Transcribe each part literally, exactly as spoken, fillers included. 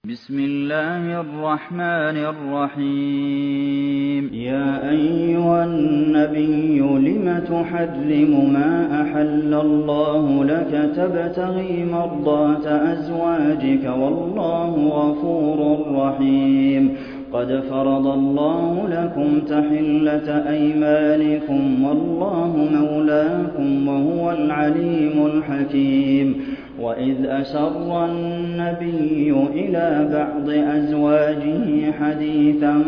بسم الله الرحمن الرحيم يا أيها النبي لم تحرم ما أحل الله لك تبتغي مرضات أزواجك والله غفور رحيم قد فرض الله لكم تحلة أيمانكم والله مولاكم وهو العليم الحكيم وإذ أسر النبي إلى بعض أزواجه حديثا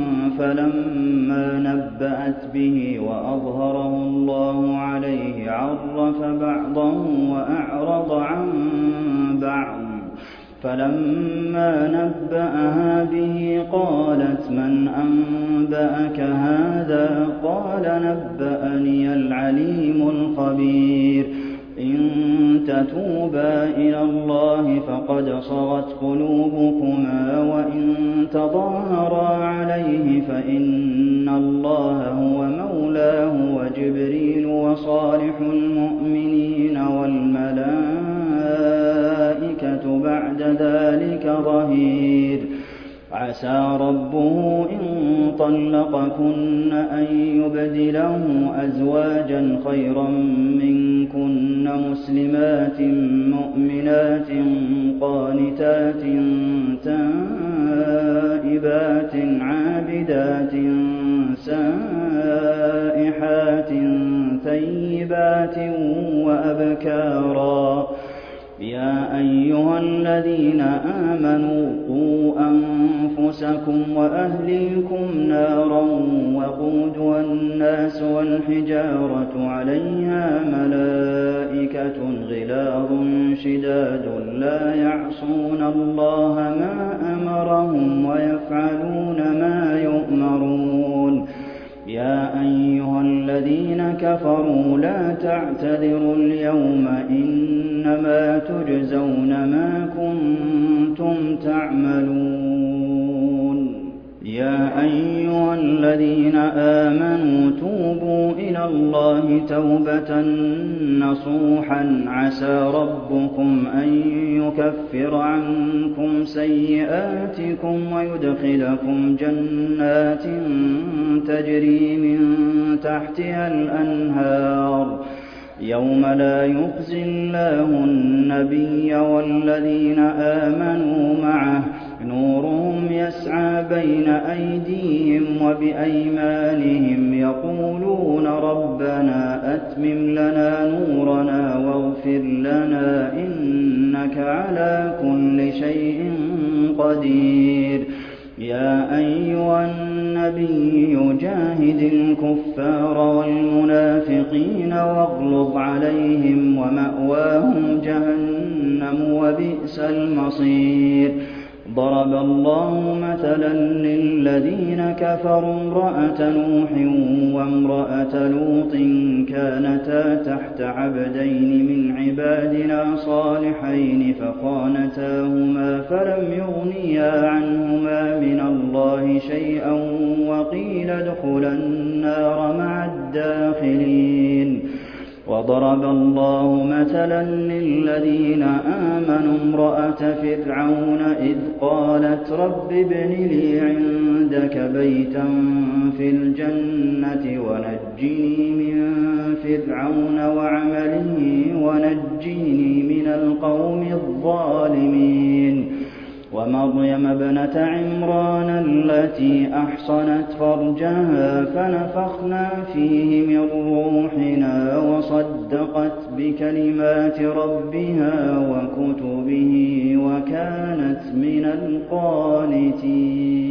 فلما نبأت به وأظهره الله عليه عرف بعضه وأعرض عن بعض فلما نبأها به قالت من أنبأك هذا قال نبأني العليم الخبير إن تتوبا إلى الله فقد صغت قلوبكما وإن تظاهرا عليه فإن الله هو مولاه وجبريل وصالح المؤمنين والملائكة بعد ذلك ظهير عسى ربه إن طلقكن أن يبدله أزواجا خيرا منكن مسلمات مؤمنات قانتات تائبات عابدات سائحات ثيبات وأبكارا يا أيها الذين آمنوا قوا أنفسكم وأهليكم نارا وقودها الناس والحجارة عليها ملائكة غلاظ شداد لا يعصون الله ما أمرهم ويفعلون ما يؤمرون يا أيها الذين كفروا لا تعتذروا اليوم إنما تجزون ما كنتم تعملون يا أيها الذين آمنوا توبوا إلى الله توبة نصوحا عسى ربكم أن يكفر عنكم سيئاتكم ويدخلكم جنات تجري من تحتها الأنهار يوم لا يخزي الله النبي والذين آمنوا معه نورهم يسعى بين أيديهم وبأيمانهم يقولون ربنا أتمم لنا نورنا واغفر لنا إنك على كل شيء قدير يا أيها النبي جاهد الكفار والمنافقين واغلظ عليهم ومأواهم جهنم وبئس المصير ضرب الله مثلا للذين كفروا امرأة نوح وامرأة لوط كانتا تحت عبدين من عبادنا صالحين فخانتاهما فلم يغنيا عنهما من الله شيئا وقيل ادخلا النار مع الداخلين وضرب الله مثلا للذين آمنوا امرأة فرعون إذ قالت رب ابن لي عندك بيتا في الجنة ونجني من فرعون وعمله ونجني من القوم الظالمين ومريم ابنة عمران التي أحصنت فرجها فنفخنا فيه من روحنا وصدقت بكلمات ربها وكتبه وكانت من القانتين